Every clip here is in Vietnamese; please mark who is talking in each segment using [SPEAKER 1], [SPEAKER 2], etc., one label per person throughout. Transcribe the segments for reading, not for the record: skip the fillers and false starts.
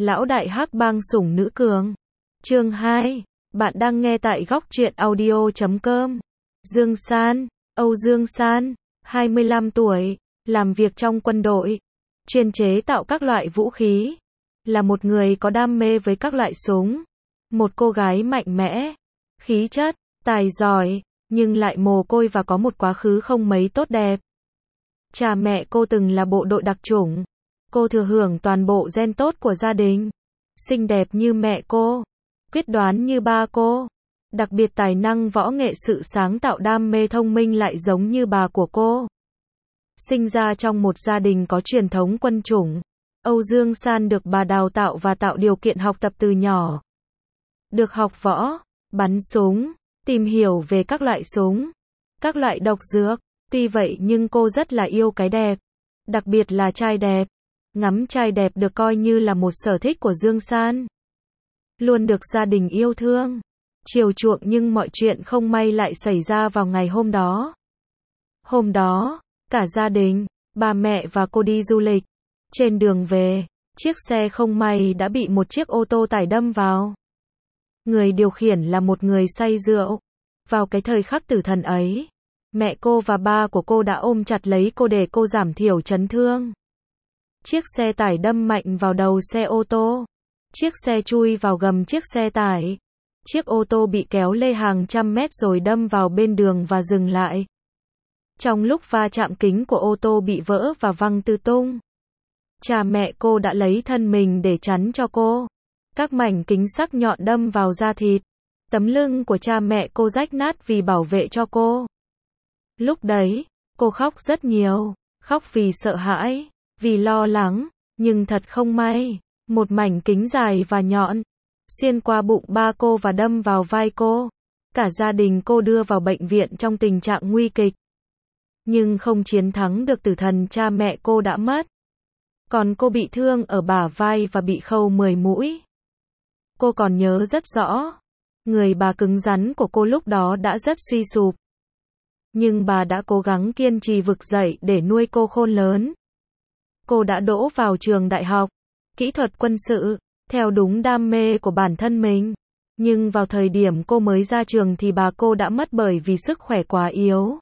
[SPEAKER 1] Lão đại hắc bang sủng nữ cường. Chương 2. Bạn đang nghe tại góc truyện audio.com. Dương San, Âu Dương San, 25 tuổi, làm việc trong quân đội, chuyên chế tạo các loại vũ khí, là một người có đam mê với các loại súng. Một cô gái mạnh mẽ, khí chất, tài giỏi, nhưng lại mồ côi và có một quá khứ không mấy tốt đẹp. Cha mẹ cô từng là bộ đội đặc chủng. Cô thừa hưởng toàn bộ gen tốt của gia đình. Xinh đẹp như mẹ cô, quyết đoán như ba cô, đặc biệt tài năng võ nghệ, sự sáng tạo, đam mê, thông minh lại giống như bà của cô. Sinh ra trong một gia đình có truyền thống quân chủng, Âu Dương San được bà đào tạo và tạo điều kiện học tập từ nhỏ. Được học võ, bắn súng, tìm hiểu về các loại súng, các loại độc dược. Tuy vậy nhưng cô rất là yêu cái đẹp, đặc biệt là trai đẹp. Ngắm trai đẹp được coi như là một sở thích của Dương San. Luôn được gia đình yêu thương, chiều chuộng, nhưng mọi chuyện không may lại xảy ra vào ngày hôm đó. Hôm đó, cả gia đình, bà mẹ và cô đi du lịch. Trên đường về, chiếc xe không may đã bị một chiếc ô tô tải đâm vào. Người điều khiển là một người say rượu. Vào cái thời khắc tử thần ấy, mẹ cô và ba của cô đã ôm chặt lấy cô để cô giảm thiểu chấn thương. Chiếc xe tải đâm mạnh vào đầu xe ô tô. Chiếc xe chui vào gầm chiếc xe tải. Chiếc ô tô bị kéo lê hàng trăm mét rồi đâm vào bên đường và dừng lại. Trong lúc va chạm, kính của ô tô bị vỡ và văng tứ tung. Cha mẹ cô đã lấy thân mình để chắn cho cô. Các mảnh kính sắc nhọn đâm vào da thịt. Tấm lưng của cha mẹ cô rách nát vì bảo vệ cho cô. Lúc đấy, cô khóc rất nhiều. Khóc vì sợ hãi, vì lo lắng, nhưng thật không may, một mảnh kính dài và nhọn xuyên qua bụng ba cô và đâm vào vai cô. Cả gia đình cô đưa vào bệnh viện trong tình trạng nguy kịch. Nhưng không chiến thắng được tử thần, cha mẹ cô đã mất. Còn cô bị thương ở bả vai và bị khâu 10 mũi. Cô còn nhớ rất rõ, người bà cứng rắn của cô lúc đó đã rất suy sụp. Nhưng bà đã cố gắng kiên trì vực dậy để nuôi cô khôn lớn. Cô đã đỗ vào trường đại học, kỹ thuật quân sự, theo đúng đam mê của bản thân mình. Nhưng vào thời điểm cô mới ra trường thì bà cô đã mất bởi vì sức khỏe quá yếu.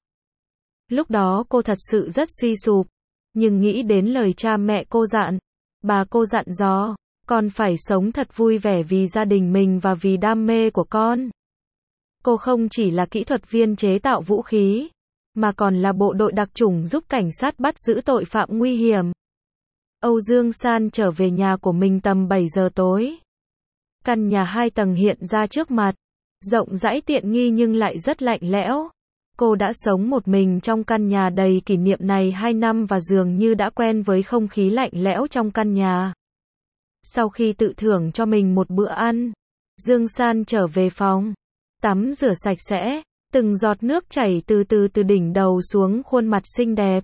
[SPEAKER 1] Lúc đó cô thật sự rất suy sụp. Nhưng nghĩ đến lời cha mẹ cô dặn, bà cô dặn dò, con phải sống thật vui vẻ vì gia đình mình và vì đam mê của con. Cô không chỉ là kỹ thuật viên chế tạo vũ khí, mà còn là bộ đội đặc chủng giúp cảnh sát bắt giữ tội phạm nguy hiểm. Âu Dương San trở về nhà của mình tầm 7 giờ tối. Căn nhà 2 tầng hiện ra trước mặt, rộng rãi tiện nghi nhưng lại rất lạnh lẽo. Cô đã sống một mình trong căn nhà đầy kỷ niệm này 2 năm và dường như đã quen với không khí lạnh lẽo trong căn nhà. Sau khi tự thưởng cho mình một bữa ăn, Dương San trở về phòng, tắm rửa sạch sẽ, từng giọt nước chảy từ từ đỉnh đầu xuống khuôn mặt xinh đẹp,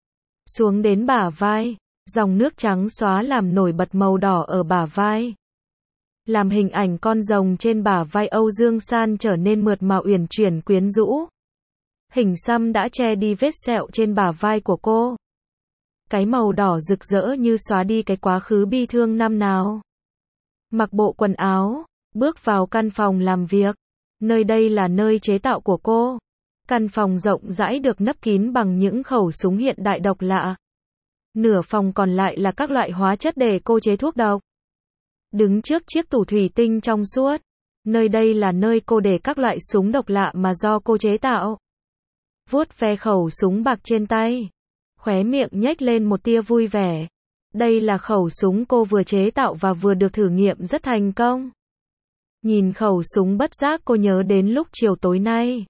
[SPEAKER 1] xuống đến bả vai. Dòng nước trắng xóa làm nổi bật màu đỏ ở bả vai, làm hình ảnh con rồng trên bả vai Âu Dương San trở nên mượt mà, uyển chuyển, quyến rũ. Hình xăm đã che đi vết sẹo trên bả vai của cô. Cái màu đỏ rực rỡ như xóa đi cái quá khứ bi thương năm nào. Mặc bộ quần áo, bước vào căn phòng làm việc. Nơi đây là nơi chế tạo của cô. Căn phòng rộng rãi được nấp kín bằng những khẩu súng hiện đại độc lạ. Nửa phòng còn lại là các loại hóa chất để cô chế thuốc độc. Đứng trước chiếc tủ thủy tinh trong suốt. Nơi đây là nơi cô để các loại súng độc lạ mà do cô chế tạo. Vuốt ve khẩu súng bạc trên tay, khóe miệng nhếch lên một tia vui vẻ. Đây là khẩu súng cô vừa chế tạo và vừa được thử nghiệm rất thành công. Nhìn khẩu súng bất giác cô nhớ đến lúc chiều tối nay.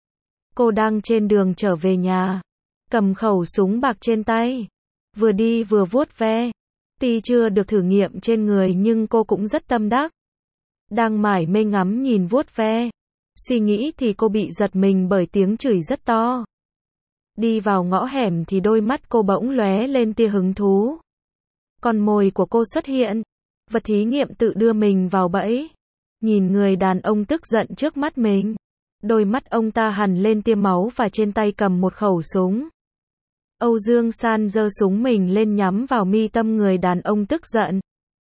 [SPEAKER 1] Cô đang trên đường trở về nhà, cầm khẩu súng bạc trên tay, vừa đi vừa vuốt ve. Tuy chưa được thử nghiệm trên người nhưng cô cũng rất tâm đắc. Đang mải mê ngắm nhìn vuốt ve, suy nghĩ thì cô bị giật mình bởi tiếng chửi rất to. Đi vào ngõ hẻm thì đôi mắt cô bỗng lóe lên tia hứng thú. Con mồi của cô xuất hiện. Vật thí nghiệm tự đưa mình vào bẫy. Nhìn người đàn ông tức giận trước mắt mình. Đôi mắt ông ta hằn lên tia máu và trên tay cầm một khẩu súng. Âu Dương San giơ súng mình lên nhắm vào mi tâm người đàn ông tức giận.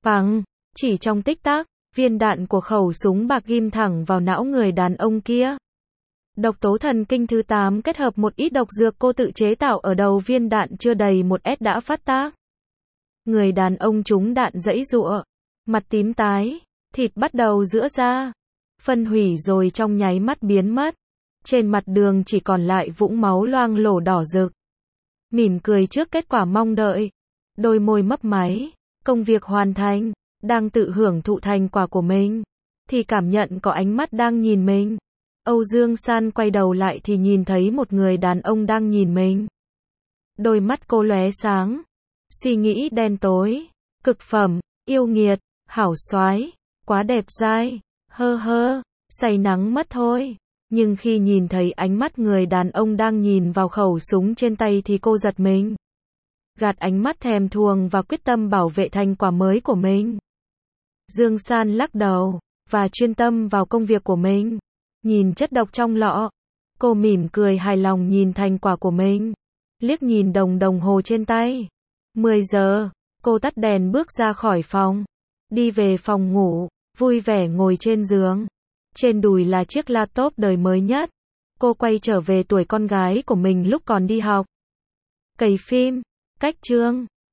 [SPEAKER 1] Bằng, chỉ trong tích tắc, viên đạn của khẩu súng bạc ghim thẳng vào não người đàn ông kia. Độc tố thần kinh thứ 8 kết hợp một ít độc dược cô tự chế tạo ở đầu viên đạn chưa đầy 1S đã phát tác. Người đàn ông trúng đạn giãy giụa, mặt tím tái, thịt bắt đầu giữa ra, phân hủy rồi trong nháy mắt biến mất. Trên mặt đường chỉ còn lại vũng máu loang lổ đỏ rực. Mỉm cười trước kết quả mong đợi, đôi môi mấp máy, công việc hoàn thành, đang tự hưởng thụ thành quả của mình, thì cảm nhận có ánh mắt đang nhìn mình. Âu Dương San quay đầu lại thì nhìn thấy một người đàn ông đang nhìn mình. Đôi mắt cô lóe sáng, suy nghĩ đen tối, cực phẩm, yêu nghiệt, hảo soái, quá đẹp dai, hơ hơ, say nắng mất thôi. Nhưng khi nhìn thấy ánh mắt người đàn ông đang nhìn vào khẩu súng trên tay thì cô giật mình. Gạt ánh mắt thèm thuồng và quyết tâm bảo vệ thành quả mới của mình. Dương San lắc đầu, và chuyên tâm vào công việc của mình. Nhìn chất độc trong lọ, cô mỉm cười hài lòng nhìn thành quả của mình. Liếc nhìn đồng hồ trên tay. 10 giờ, cô tắt đèn bước ra khỏi phòng. Đi về phòng ngủ, vui vẻ ngồi trên giường. Trên đùi là chiếc laptop đời mới nhất. Cô quay trở về tuổi con gái của mình lúc còn đi học. Cày phim, cách chương.